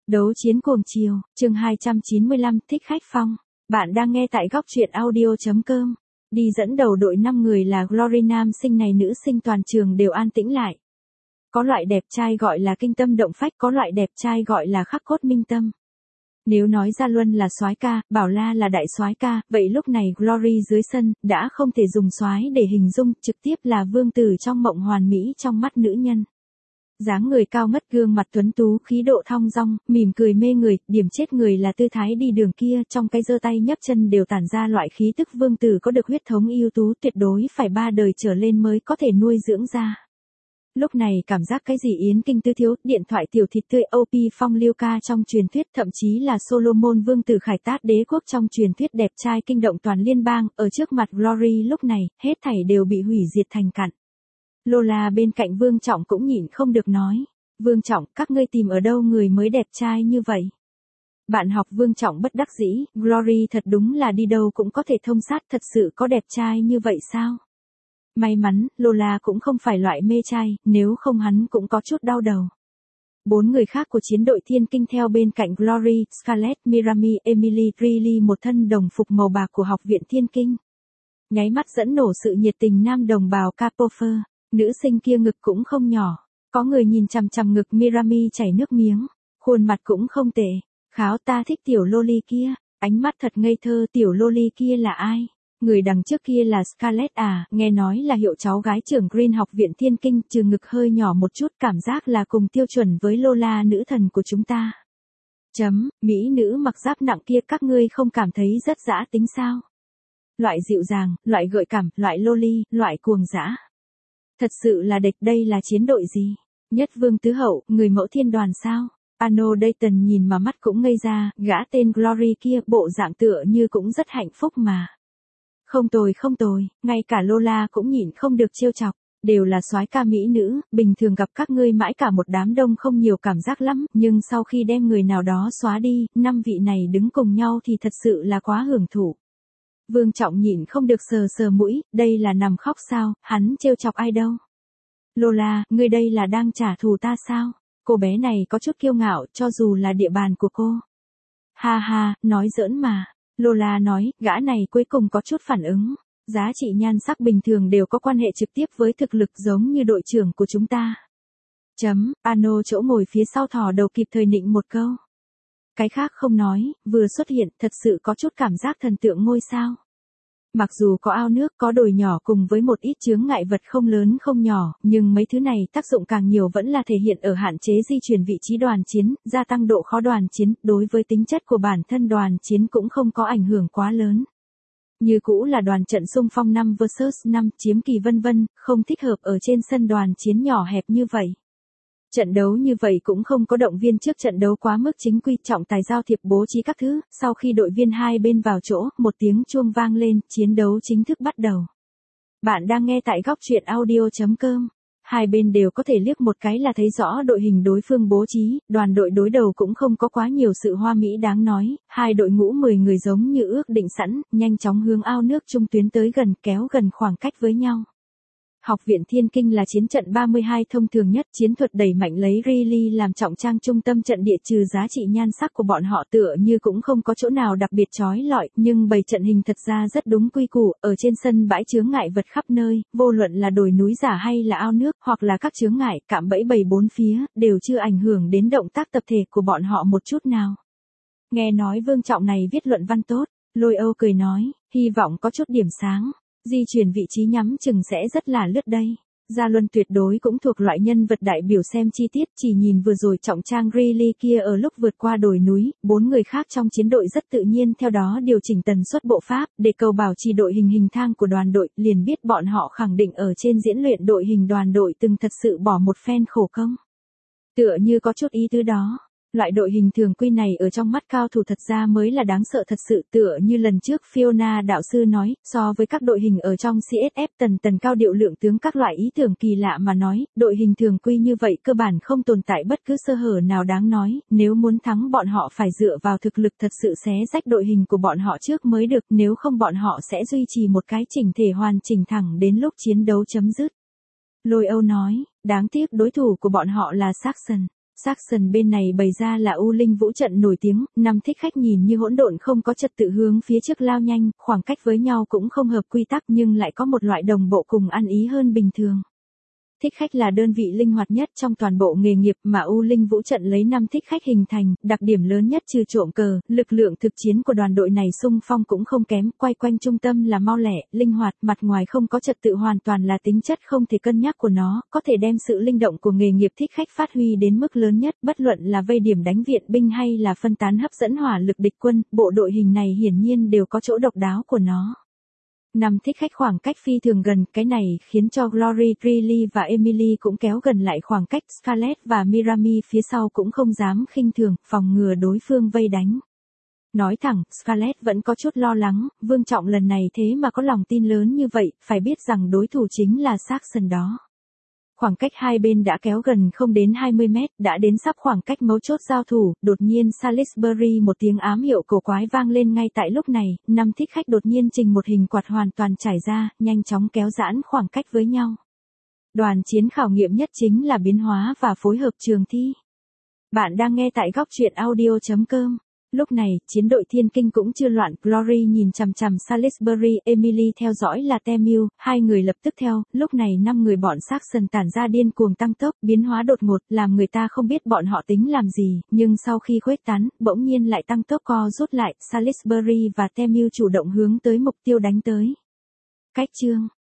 Đấu chiến cuồng chiều, chương 295, thích khách phong. Bạn đang nghe tại góc truyện audio.com. Đi dẫn đầu đội 5 người là Glory, nam sinh này nữ sinh toàn trường đều an tĩnh lại. Có loại đẹp trai gọi là kinh tâm động phách, có loại đẹp trai gọi là khắc cốt minh tâm. Nếu nói Gia Luân là soái ca, Bảo La là đại soái ca, vậy lúc này Glory dưới sân đã không thể dùng soái để hình dung, trực tiếp là vương tử trong mộng hoàn mỹ trong mắt nữ nhân. Dáng người cao ngất, gương mặt tuấn tú, khí độ thong dong, mỉm cười mê người, điểm chết người là tư thái đi đường kia, trong cái giơ tay nhấc chân đều tản ra loại khí tức vương tử có được huyết thống ưu tú, tuyệt đối phải 3 đời trở lên mới có thể nuôi dưỡng ra. Lúc này cảm giác cái gì yến kinh tứ thiếu, điện thoại tiểu thịt tươi, OP phong liêu ca trong truyền thuyết, thậm chí là Solomon vương tử khải tát đế quốc trong truyền thuyết đẹp trai kinh động toàn liên bang, ở trước mặt Glory lúc này, hết thảy đều bị hủy diệt thành cặn. Lola bên cạnh Vương Trọng cũng nhịn không được nói. Vương Trọng, các ngươi tìm ở đâu người mới đẹp trai như vậy? Bạn học Vương Trọng bất đắc dĩ, Glory thật đúng là đi đâu cũng có thể thông sát, thật sự có đẹp trai như vậy sao? May mắn, Lola cũng không phải loại mê trai, nếu không hắn cũng có chút đau đầu. 4 người khác của chiến đội Thiên Kinh theo bên cạnh Glory, Scarlett, Mirami, Emily, Riley một thân đồng phục màu bạc của học viện Thiên Kinh. Nháy mắt dẫn nổ sự nhiệt tình nam đồng bào Capofer. Nữ sinh kia ngực cũng không nhỏ, có người nhìn chằm chằm ngực Mirami chảy nước miếng, khuôn mặt cũng không tệ. Kháo, ta thích tiểu loli kia, ánh mắt thật ngây thơ. Tiểu loli kia là ai? Người đằng trước kia là Scarlett à, nghe nói là hiệu cháu gái trưởng Green học viện Thiên Kinh, trừ ngực hơi nhỏ một chút, cảm giác là cùng tiêu chuẩn với Lola nữ thần của chúng ta. Mỹ nữ mặc giáp nặng kia các ngươi không cảm thấy rất dã tính sao? Loại dịu dàng, loại gợi cảm, loại loli, loại cuồng dã. Thật sự là địch, đây là chiến đội gì? Nhất vương tứ hậu, người mẫu thiên đoàn sao? Ano Dayton nhìn mà mắt cũng ngây ra, gã tên Glory kia bộ dạng tựa như cũng rất hạnh phúc mà. Không tồi, ngay cả Lola cũng nhịn không được trêu chọc, đều là soái ca mỹ nữ, bình thường gặp các ngươi mãi cả một đám đông không nhiều cảm giác lắm, nhưng sau khi đem người nào đó xóa đi, 5 vị này đứng cùng nhau thì thật sự là quá hưởng thụ. Vương Trọng nhịn không được sờ mũi, đây là nằm khóc sao, hắn trêu chọc ai đâu. Lola, ngươi đây là đang trả thù ta sao? Cô bé này có chút kiêu ngạo, cho dù là địa bàn của cô. Ha, nói giỡn mà. Lola nói, gã này cuối cùng có chút phản ứng. Giá trị nhan sắc bình thường đều có quan hệ trực tiếp với thực lực giống như đội trưởng của chúng ta. Ano chỗ ngồi phía sau thò đầu kịp thời nịnh một câu. Cái khác không nói, vừa xuất hiện thật sự có chút cảm giác thần tượng ngôi sao. Mặc dù có ao nước, có đồi nhỏ cùng với một ít chướng ngại vật không lớn không nhỏ, nhưng mấy thứ này tác dụng càng nhiều vẫn là thể hiện ở hạn chế di chuyển vị trí đoàn chiến, gia tăng độ khó đoàn chiến, đối với tính chất của bản thân đoàn chiến cũng không có ảnh hưởng quá lớn. Như cũ là đoàn trận xung phong 5 vs 5, chiếm kỳ vân vân, không thích hợp ở trên sân đoàn chiến nhỏ hẹp như vậy. Trận đấu như vậy cũng không có động viên trước trận đấu quá mức chính quy, trọng tài giao thiệp bố trí các thứ, sau khi đội viên hai bên vào chỗ, một tiếng chuông vang lên, chiến đấu chính thức bắt đầu. Bạn đang nghe tại góc truyện audio.com. Hai bên đều có thể liếc một cái là thấy rõ đội hình đối phương bố trí, đoàn đội đối đầu cũng không có quá nhiều sự hoa mỹ đáng nói, hai đội ngũ 10 người giống như ước định sẵn, nhanh chóng hướng ao nước trung tuyến tới gần, kéo gần khoảng cách với nhau. Học viện Thiên Kinh là chiến trận 32 thông thường nhất, chiến thuật đẩy mạnh lấy Riley làm trọng trang trung tâm trận địa, trừ giá trị nhan sắc của bọn họ tựa như cũng không có chỗ nào đặc biệt chói lọi, nhưng bày trận hình thật ra rất đúng quy củ, ở trên sân bãi chướng ngại vật khắp nơi, vô luận là đồi núi giả hay là ao nước, hoặc là các chướng ngại, cạm bẫy bầy bốn phía, đều chưa ảnh hưởng đến động tác tập thể của bọn họ một chút nào. Nghe nói Vương Trọng này viết luận văn tốt, Lôi Âu cười nói, hy vọng có chút điểm sáng. Di chuyển vị trí nhắm chừng sẽ rất là lướt đây. Gia Luân tuyệt đối cũng thuộc loại nhân vật đại biểu xem chi tiết, chỉ nhìn vừa rồi trọng trang Riley kia ở lúc vượt qua đồi núi, 4 người khác trong chiến đội rất tự nhiên theo đó điều chỉnh tần suất bộ pháp, để cầu bảo trì đội hình thang của đoàn đội, liền biết bọn họ khẳng định ở trên diễn luyện đội hình đoàn đội từng thật sự bỏ một phen khổ công. Tựa như có chút ý tứ đó. Loại đội hình thường quy này ở trong mắt cao thủ thật ra mới là đáng sợ thật sự, tựa như lần trước Fiona đạo sư nói, so với các đội hình ở trong CSF tần cao điệu lượng tướng các loại ý tưởng kỳ lạ mà nói, đội hình thường quy như vậy cơ bản không tồn tại bất cứ sơ hở nào đáng nói, nếu muốn thắng bọn họ phải dựa vào thực lực thật sự xé rách đội hình của bọn họ trước mới được, nếu không bọn họ sẽ duy trì một cái chỉnh thể hoàn chỉnh thẳng đến lúc chiến đấu chấm dứt. Lôi Âu nói, đáng tiếc đối thủ của bọn họ là Saxon. Saxon bên này bày ra là U Linh Vũ trận nổi tiếng, năm thích khách nhìn như hỗn độn không có trật tự hướng phía trước lao nhanh, khoảng cách với nhau cũng không hợp quy tắc nhưng lại có một loại đồng bộ cùng ăn ý hơn bình thường. Thích khách là đơn vị linh hoạt nhất trong toàn bộ nghề nghiệp mà U Linh Vũ trận lấy 5 thích khách hình thành, đặc điểm lớn nhất trừ trộm cờ, lực lượng thực chiến của đoàn đội này xung phong cũng không kém, quay quanh trung tâm là mau lẹ, linh hoạt, mặt ngoài không có trật tự hoàn toàn là tính chất không thể cân nhắc của nó, có thể đem sự linh động của nghề nghiệp thích khách phát huy đến mức lớn nhất, bất luận là vây điểm đánh viện binh hay là phân tán hấp dẫn hỏa lực địch quân, bộ đội hình này hiển nhiên đều có chỗ độc đáo của nó. 5 thích khách khoảng cách phi thường gần, cái này khiến cho Glory, Trilly và Emily cũng kéo gần lại khoảng cách, Scarlett và Mirami phía sau cũng không dám khinh thường, phòng ngừa đối phương vây đánh. Nói thẳng, Scarlett vẫn có chút lo lắng, Vương Trọng lần này thế mà có lòng tin lớn như vậy, phải biết rằng đối thủ chính là Saxon đó. Khoảng cách hai bên đã kéo gần không đến 20 mét, đã đến sắp khoảng cách mấu chốt giao thủ, đột nhiên Salisbury một tiếng ám hiệu cổ quái vang lên ngay tại lúc này, 5 thích khách đột nhiên trình một hình quạt hoàn toàn trải ra, nhanh chóng kéo giãn khoảng cách với nhau. Đoàn chiến khảo nghiệm nhất chính là biến hóa và phối hợp trường thi. Bạn đang nghe tại góc truyện audio.com. Lúc này, chiến đội Thiên Kinh cũng chưa loạn, Glory nhìn chằm chằm Salisbury, Emily theo dõi là Temu, hai người lập tức theo, lúc này 5 người bọn Saxon tản ra điên cuồng tăng tốc, biến hóa đột ngột, làm người ta không biết bọn họ tính làm gì, nhưng sau khi khuếch tán, bỗng nhiên lại tăng tốc co rút lại, Salisbury và Temu chủ động hướng tới mục tiêu đánh tới. Cách chương